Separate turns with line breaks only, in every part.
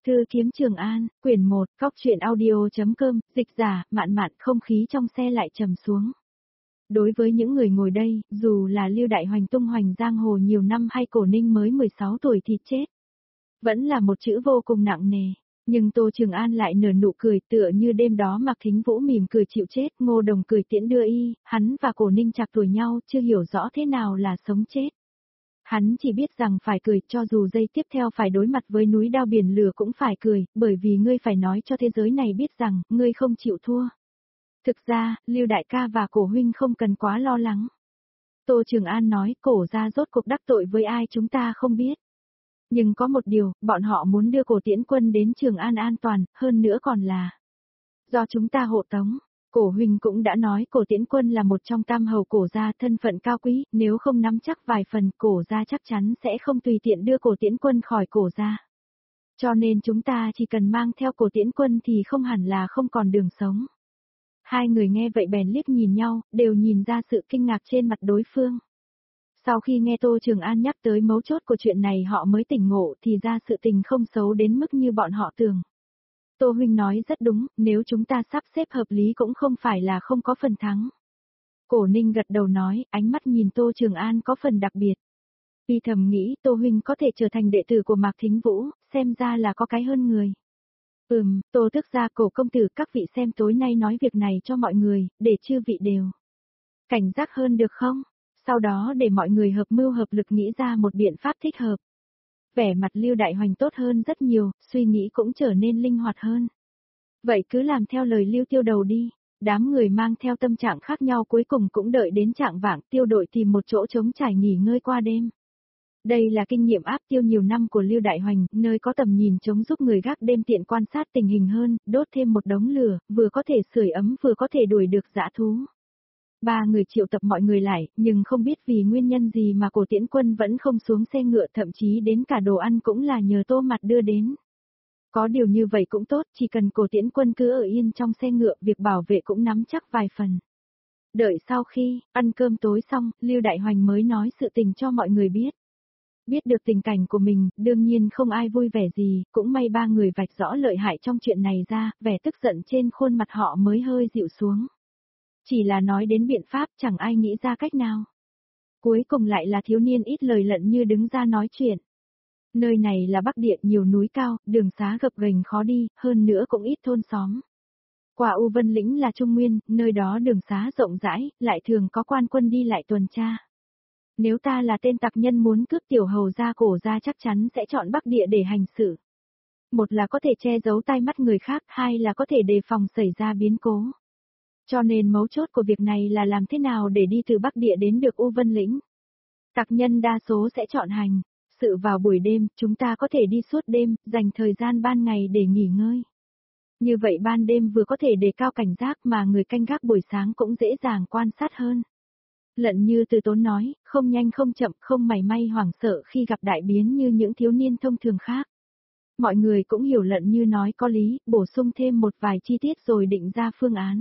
Thư kiếm Trường An, quyển 1, Cóc truyện audio.com, dịch giả, mạn mạn. Không khí trong xe lại trầm xuống. Đối với những người ngồi đây, dù là Lưu Đại Hoành tung hoành giang hồ nhiều năm hay Cổ Ninh mới 16 tuổi thì chết, vẫn là một chữ vô cùng nặng nề. Nhưng Tô Trường An lại nở nụ cười, tựa như đêm đó Mạc Thính Vũ mỉm cười chịu chết, Ngô Đồng cười tiễn đưa y, hắn và Cổ Ninh chạc tuổi nhau, chưa hiểu rõ thế nào là sống chết. Hắn chỉ biết rằng phải cười, cho dù giây tiếp theo phải đối mặt với núi đao biển lửa cũng phải cười, bởi vì ngươi phải nói cho thế giới này biết rằng, ngươi không chịu thua. Thực ra, Lưu đại ca và Cổ huynh không cần quá lo lắng. Tô Trường An nói, Cổ gia rốt cuộc đắc tội với ai chúng ta không biết. Nhưng có một điều, bọn họ muốn đưa Cổ Tiễn Quân đến Trường An an toàn, hơn nữa còn là do chúng ta hộ tống. Cổ huynh cũng đã nói Cổ Tiễn Quân là một trong tam hầu Cổ gia, thân phận cao quý, nếu không nắm chắc vài phần, Cổ gia chắc chắn sẽ không tùy tiện đưa Cổ Tiễn Quân khỏi Cổ gia. Cho nên chúng ta chỉ cần mang theo Cổ Tiễn Quân thì không hẳn là không còn đường sống. Hai người nghe vậy bèn liếc nhìn nhau, đều nhìn ra sự kinh ngạc trên mặt đối phương. Sau khi nghe Tô Trường An nhắc tới mấu chốt của chuyện này họ mới tỉnh ngộ, thì ra sự tình không xấu đến mức như bọn họ tưởng. Tô huynh nói rất đúng, nếu chúng ta sắp xếp hợp lý cũng không phải là không có phần thắng. Cổ Ninh gật đầu nói, ánh mắt nhìn Tô Trường An có phần đặc biệt. Y thầm nghĩ Tô huynh có thể trở thành đệ tử của Mạc Thính Vũ, xem ra là có cái hơn người. Tô thức ra Cổ công tử, các vị xem tối nay nói việc này cho mọi người, để chư vị đều cảnh giác hơn được không? Sau đó để mọi người hợp mưu hợp lực nghĩ ra một biện pháp thích hợp. Vẻ mặt Lưu Đại Hoành tốt hơn rất nhiều, suy nghĩ cũng trở nên linh hoạt hơn. Vậy cứ làm theo lời Lưu Tiêu Đầu đi. Đám người mang theo tâm trạng khác nhau cuối cùng cũng đợi đến chạng vạng, Tiêu đội tìm một chỗ trống trải nghỉ ngơi qua đêm. Đây là kinh nghiệm áp tiêu nhiều năm của Lưu Đại Hoành, nơi có tầm nhìn trống giúp người gác đêm tiện quan sát tình hình hơn, đốt thêm một đống lửa, vừa có thể sưởi ấm vừa có thể đuổi được dã thú. Ba người triệu tập mọi người lại, nhưng không biết vì nguyên nhân gì mà Cổ Tiễn Quân vẫn không xuống xe ngựa, thậm chí đến cả đồ ăn cũng là nhờ Tô Mặt đưa đến. Có điều như vậy cũng tốt, chỉ cần Cổ Tiễn Quân cứ ở yên trong xe ngựa, việc bảo vệ cũng nắm chắc vài phần. Đợi sau khi ăn cơm tối xong, Lưu Đại Hoành mới nói sự tình cho mọi người biết. Biết được tình cảnh của mình, đương nhiên không ai vui vẻ gì, cũng may ba người vạch rõ lợi hại trong chuyện này ra, vẻ tức giận trên khuôn mặt họ mới hơi dịu xuống. Chỉ là nói đến biện pháp chẳng ai nghĩ ra cách nào. Cuối cùng lại là thiếu niên ít lời lận như đứng ra nói chuyện. Nơi này là Bắc Địa, nhiều núi cao, đường xá gập ghềnh khó đi, hơn nữa cũng ít thôn xóm. Qua U Vân Lĩnh là Trung Nguyên, nơi đó đường xá rộng rãi, lại thường có quan quân đi lại tuần tra. Nếu ta là tên tặc nhân muốn cướp tiểu hầu gia Cổ gia chắc chắn sẽ chọn Bắc Địa để hành xử. Một là có thể che giấu tai mắt người khác, hai là có thể đề phòng xảy ra biến cố. Cho nên mấu chốt của việc này là làm thế nào để đi từ Bắc Địa đến được U Vân Lĩnh. Tặc nhân đa số sẽ chọn hành sự vào buổi đêm, chúng ta có thể đi suốt đêm, dành thời gian ban ngày để nghỉ ngơi. Như vậy ban đêm vừa có thể đề cao cảnh giác mà người canh gác buổi sáng cũng dễ dàng quan sát hơn. Lận Như Từ tốn nói, không nhanh không chậm, không mảy may hoảng sợ khi gặp đại biến như những thiếu niên thông thường khác. Mọi người cũng hiểu Lận Như nói có lý, bổ sung thêm một vài chi tiết rồi định ra phương án.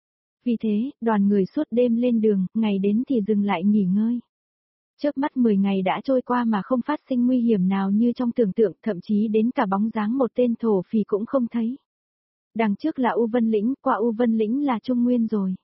Vì thế, đoàn người suốt đêm lên đường, ngày đến thì dừng lại nghỉ ngơi. Chớp mắt 10 ngày đã trôi qua mà không phát sinh nguy hiểm nào như trong tưởng tượng, thậm chí đến cả bóng dáng một tên thổ phỉ cũng không thấy. Đằng trước là U Vân Lĩnh, qua U Vân Lĩnh là Trung Nguyên rồi.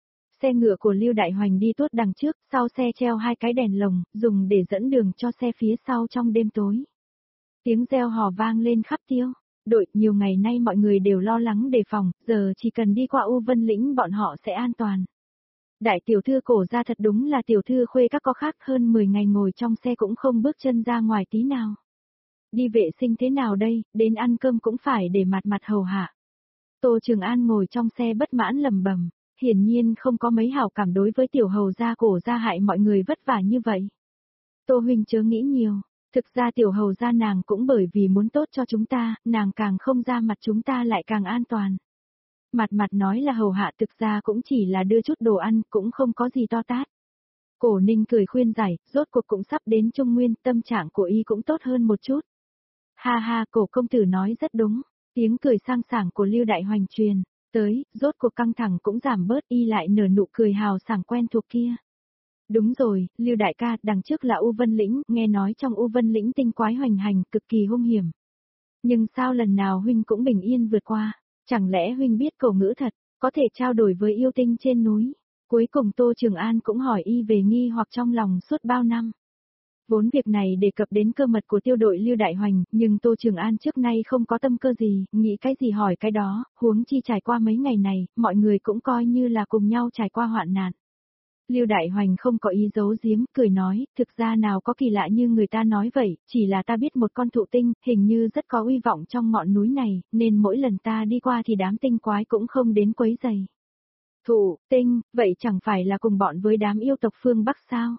Xe ngựa của Lưu Đại Hoành đi tuốt đằng trước, sau xe treo hai cái đèn lồng, dùng để dẫn đường cho xe phía sau trong đêm tối. Tiếng reo hò vang lên khắp Tiêu đội, nhiều ngày nay mọi người đều lo lắng đề phòng, giờ chỉ cần đi qua U Vân Lĩnh bọn họ sẽ an toàn. Đại tiểu thư Cổ gia thật đúng là tiểu thư khuê các, có khác hơn 10 ngày ngồi trong xe cũng không bước chân ra ngoài tí nào. Đi vệ sinh thế nào đây, đến ăn cơm cũng phải để mặt mặt hầu hạ. Tô Trường An ngồi trong xe bất mãn lầm bầm, hiển nhiên không có mấy hảo cảm đối với tiểu hầu gia Cổ gia hại mọi người vất vả như vậy. Tô huynh chớ nghĩ nhiều. Thực ra tiểu hầu gia nàng cũng bởi vì muốn tốt cho chúng ta, nàng càng không ra mặt chúng ta lại càng an toàn. Mặt mặt nói là hầu hạ, thực ra cũng chỉ là đưa chút đồ ăn, cũng không có gì to tát. Cổ Ninh cười khuyên giải, rốt cuộc cũng sắp đến Trung Nguyên, tâm trạng của y cũng tốt hơn một chút. Ha ha, Cổ công tử nói rất đúng, tiếng cười sang sảng của Lưu Đại Hoành truyền tới, rốt cuộc căng thẳng cũng giảm bớt, y lại nở nụ cười hào sảng quen thuộc kia. Đúng rồi, Lưu đại ca, đằng trước là U Vân Lĩnh, nghe nói trong U Vân Lĩnh tinh quái hoành hành, cực kỳ hung hiểm. Nhưng sao lần nào huynh cũng bình yên vượt qua, chẳng lẽ huynh biết cổ ngữ thật, có thể trao đổi với yêu tinh trên núi? Cuối cùng Tô Trường An cũng hỏi y về nghi hoặc trong lòng suốt bao năm. Vốn việc này đề cập đến cơ mật của tiêu đội Lưu Đại Hoành, nhưng Tô Trường An trước nay không có tâm cơ gì, nghĩ cái gì hỏi cái đó, huống chi trải qua mấy ngày này, mọi người cũng coi như là cùng nhau trải qua hoạn nạn. Lưu Đại Hoành không có ý giấu giếm, cười nói, thực ra nào có kỳ lạ như người ta nói vậy, chỉ là ta biết một con thụ tinh, hình như rất có uy vọng trong ngọn núi này, nên mỗi lần ta đi qua thì đám tinh quái cũng không đến quấy rầy. Thụ, tinh, vậy chẳng phải là cùng bọn với đám yêu tộc phương Bắc sao?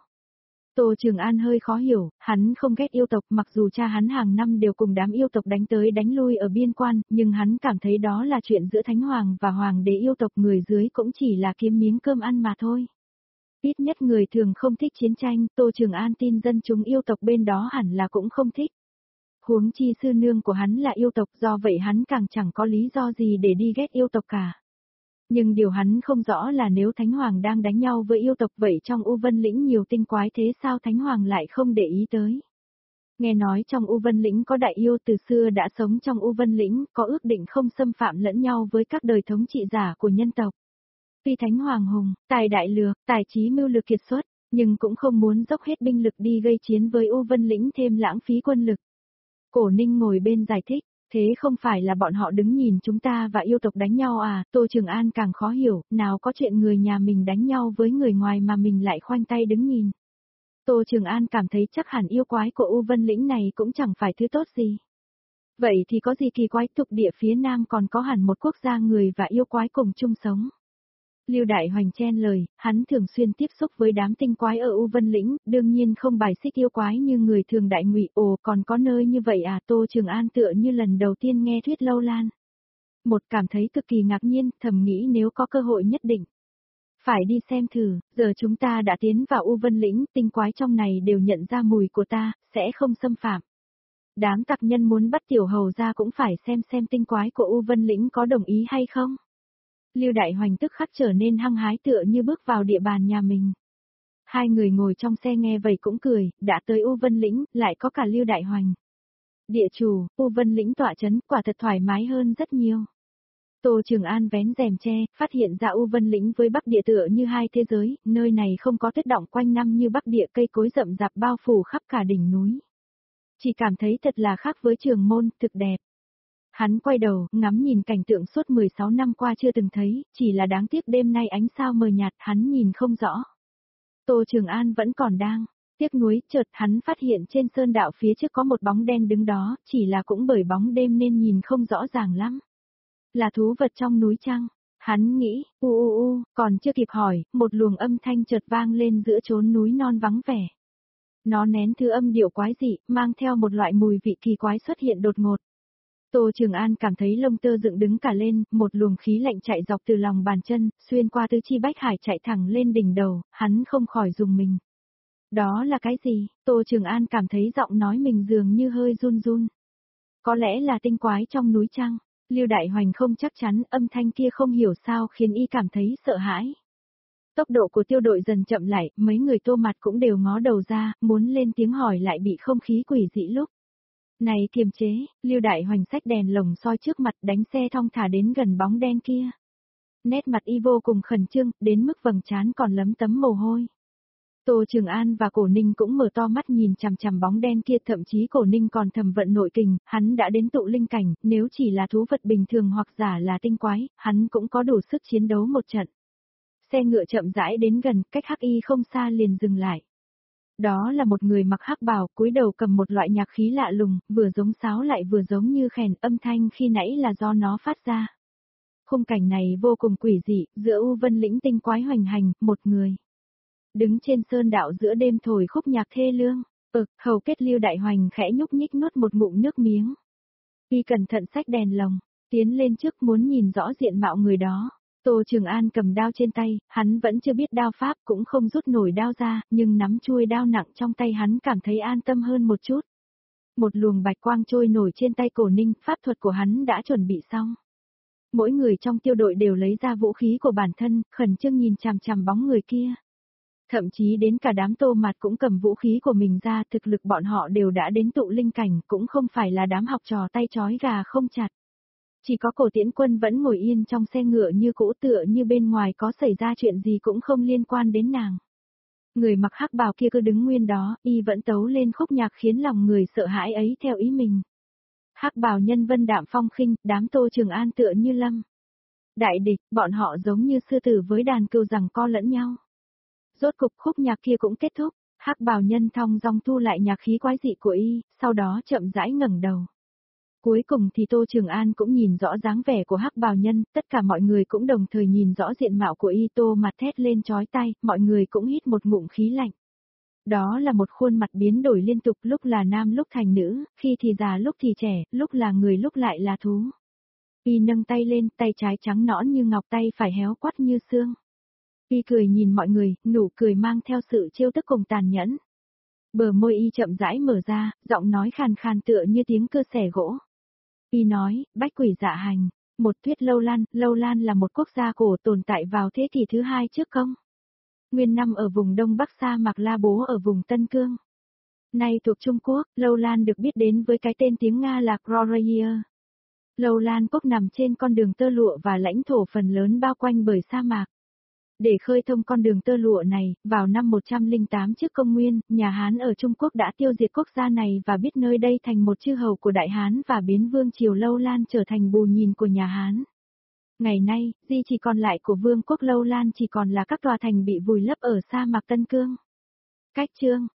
Tô Trường An hơi khó hiểu, hắn không ghét yêu tộc mặc dù cha hắn hàng năm đều cùng đám yêu tộc đánh tới đánh lui ở biên quan, nhưng hắn cảm thấy đó là chuyện giữa Thánh Hoàng và Hoàng đế yêu tộc, người dưới cũng chỉ là kiếm miếng cơm ăn mà thôi. Ít nhất người thường không thích chiến tranh, Tô Trường An tin dân chúng yêu tộc bên đó hẳn là cũng không thích. Huống chi sư nương của hắn là yêu tộc, do vậy hắn càng chẳng có lý do gì để đi ghét yêu tộc cả. Nhưng điều hắn không rõ là nếu Thánh Hoàng đang đánh nhau với yêu tộc vậy trong U Vân Lĩnh nhiều tinh quái thế sao Thánh Hoàng lại không để ý tới. Nghe nói trong U Vân Lĩnh có đại yêu từ xưa đã sống trong U Vân Lĩnh, có ước định không xâm phạm lẫn nhau với các đời thống trị giả của nhân tộc. Tuy Thánh Hoàng hùng, tài đại lược, tài trí mưu lược kiệt xuất, nhưng cũng không muốn dốc hết binh lực đi gây chiến với U Vân Lĩnh thêm lãng phí quân lực. Cổ Ninh ngồi bên giải thích, thế không phải là bọn họ đứng nhìn chúng ta và yêu tộc đánh nhau à? Tô Trường An càng khó hiểu, nào có chuyện người nhà mình đánh nhau với người ngoài mà mình lại khoanh tay đứng nhìn. Tô Trường An cảm thấy chắc hẳn yêu quái của U Vân Lĩnh này cũng chẳng phải thứ tốt gì. Vậy thì có gì kỳ quái, tục địa phía Nam còn có hẳn một quốc gia người và yêu quái cùng chung sống. Lưu Đại Hoành chen lời, hắn thường xuyên tiếp xúc với đám tinh quái ở U Vân Lĩnh, đương nhiên không bài xích yêu quái như người thường đại ngụy. Ồ, còn có nơi như vậy à? Tô Trường An tựa như lần đầu tiên nghe thuyết Lâu Lan. Một cảm thấy cực kỳ ngạc nhiên, thầm nghĩ nếu có cơ hội nhất định. Phải đi xem thử, giờ chúng ta đã tiến vào U Vân Lĩnh, tinh quái trong này đều nhận ra mùi của ta, sẽ không xâm phạm. Đám tặc nhân muốn bắt tiểu hầu ra cũng phải xem tinh quái của U Vân Lĩnh có đồng ý hay không. Lưu Đại Hoành tức khắc trở nên hăng hái tựa như bước vào địa bàn nhà mình. Hai người ngồi trong xe nghe vậy cũng cười, đã tới U Vân Lĩnh, lại có cả Lưu Đại Hoành. Địa chủ, U Vân Lĩnh tọa trấn, quả thật thoải mái hơn rất nhiều. Tô Trường An vén rèm che, phát hiện ra U Vân Lĩnh với Bắc Địa tựa như hai thế giới, nơi này không có tuyết đọng quanh năm như Bắc Địa, cây cối rậm rạp bao phủ khắp cả đỉnh núi. Chỉ cảm thấy thật là khác với Trường Môn, thực đẹp. Hắn quay đầu, ngắm nhìn cảnh tượng suốt 16 năm qua chưa từng thấy, chỉ là đáng tiếc đêm nay ánh sao mờ nhạt, hắn nhìn không rõ. Tô Trường An vẫn còn đang tiếc nuối, chợt hắn phát hiện trên sơn đạo phía trước có một bóng đen đứng đó, chỉ là cũng bởi bóng đêm nên nhìn không rõ ràng lắm. Là thú vật trong núi chăng? Hắn nghĩ, còn chưa kịp hỏi, một luồng âm thanh chợt vang lên giữa chốn núi non vắng vẻ. Nó nén thứ âm điệu quái dị, mang theo một loại mùi vị kỳ quái xuất hiện đột ngột. Tô Trường An cảm thấy lông tơ dựng đứng cả lên, một luồng khí lạnh chạy dọc từ lòng bàn chân, xuyên qua tứ chi bách hải chạy thẳng lên đỉnh đầu, hắn không khỏi rùng mình. Đó là cái gì? Tô Trường An cảm thấy giọng nói mình dường như hơi run run. Có lẽ là tinh quái trong núi chăng? Lưu Đại Hoành không chắc chắn, âm thanh kia không hiểu sao khiến y cảm thấy sợ hãi. Tốc độ của tiêu đội dần chậm lại, mấy người Tô Mặt cũng đều ngó đầu ra, muốn lên tiếng hỏi lại bị không khí quỷ dị lúc. Này kiềm chế, Lưu Đại Hoành xách đèn lồng soi trước mặt đánh xe thong thả đến gần bóng đen kia. Nét mặt y vô cùng khẩn trương, đến mức vầng trán còn lấm tấm mồ hôi. Tô Trường An và Cổ Ninh cũng mở to mắt nhìn chằm chằm bóng đen kia, thậm chí Cổ Ninh còn thầm vận nội kình, hắn đã đến tụ linh cảnh, nếu chỉ là thú vật bình thường hoặc giả là tinh quái, hắn cũng có đủ sức chiến đấu một trận. Xe ngựa chậm rãi đến gần, cách Hắc Y không xa liền dừng lại. Đó là một người mặc hắc bào, cúi đầu cầm một loại nhạc khí lạ lùng, vừa giống sáo lại vừa giống như khèn, âm thanh khi nãy là do nó phát ra. Khung cảnh này vô cùng quỷ dị, giữa U Vân Lĩnh tinh quái hoành hành, một người đứng trên sơn đạo giữa đêm thổi khúc nhạc thê lương. Hầu kết Lưu Đại Hoành khẽ nhúc nhích nuốt một ngụm nước miếng. Y cẩn thận xách đèn lồng, tiến lên trước muốn nhìn rõ diện mạo người đó. Tô Trường An cầm đao trên tay, hắn vẫn chưa biết đao pháp, cũng không rút nổi đao ra, nhưng nắm chuôi đao nặng trong tay hắn cảm thấy an tâm hơn một chút. Một luồng bạch quang trôi nổi trên tay Cổ Ninh, pháp thuật của hắn đã chuẩn bị xong. Mỗi người trong tiêu đội đều lấy ra vũ khí của bản thân, khẩn trương nhìn chằm chằm bóng người kia. Thậm chí đến cả đám Tô Mạt cũng cầm vũ khí của mình ra, thực lực bọn họ đều đã đến tụ linh cảnh, cũng không phải là đám học trò tay trói gà không chặt. Chỉ có Cổ Tiễn Quân vẫn ngồi yên trong xe ngựa như cũ, tựa như bên ngoài có xảy ra chuyện gì cũng không liên quan đến nàng. Người mặc hắc bào kia cứ đứng nguyên đó, y vẫn tấu lên khúc nhạc khiến lòng người sợ hãi ấy theo ý mình. Hắc bào nhân vân đạm phong khinh, đám Tô Trường An tựa như lâm. Đại địch, bọn họ giống như sư tử với đàn cừu giằng co lẫn nhau. Rốt cục khúc nhạc kia cũng kết thúc, hắc bào nhân thong dong thu lại nhạc khí quái dị của y, sau đó chậm rãi ngẩng đầu. Cuối cùng thì Tô Trường An cũng nhìn rõ dáng vẻ của hắc bào nhân, tất cả mọi người cũng đồng thời nhìn rõ diện mạo của y. Tô Mạt thét lên chói tai, mọi người cũng hít một ngụm khí lạnh. Đó là một khuôn mặt biến đổi liên tục, lúc là nam lúc thành nữ, khi thì già lúc thì trẻ, lúc là người lúc lại là thú. Y nâng tay lên, tay trái trắng nõn như ngọc, tay phải héo quắt như xương. Y cười nhìn mọi người, nụ cười mang theo sự trêu tức cùng tàn nhẫn. Bờ môi y chậm rãi mở ra, giọng nói khàn khàn tựa như tiếng cưa xẻ gỗ. Y nói, bách quỷ dạ hành, một thuyết Lâu Lan là một quốc gia cổ tồn tại vào thế kỷ thứ 2 trước công. Nguyên năm ở vùng Đông Bắc sa mạc La Bố ở vùng Tân Cương. Nay thuộc Trung Quốc, Lâu Lan được biết đến với cái tên tiếng Nga là Kroraya. Lâu Lan quốc nằm trên con đường tơ lụa và lãnh thổ phần lớn bao quanh bởi sa mạc. Để khơi thông con đường tơ lụa này, vào năm 108 trước công nguyên, nhà Hán ở Trung Quốc đã tiêu diệt quốc gia này và biết nơi đây thành một chư hầu của Đại Hán và biến vương triều Lâu Lan trở thành bù nhìn của nhà Hán. Ngày nay, di chỉ còn lại của vương quốc Lâu Lan chỉ còn là các tòa thành bị vùi lấp ở sa mạc Tân Cương. Cách chương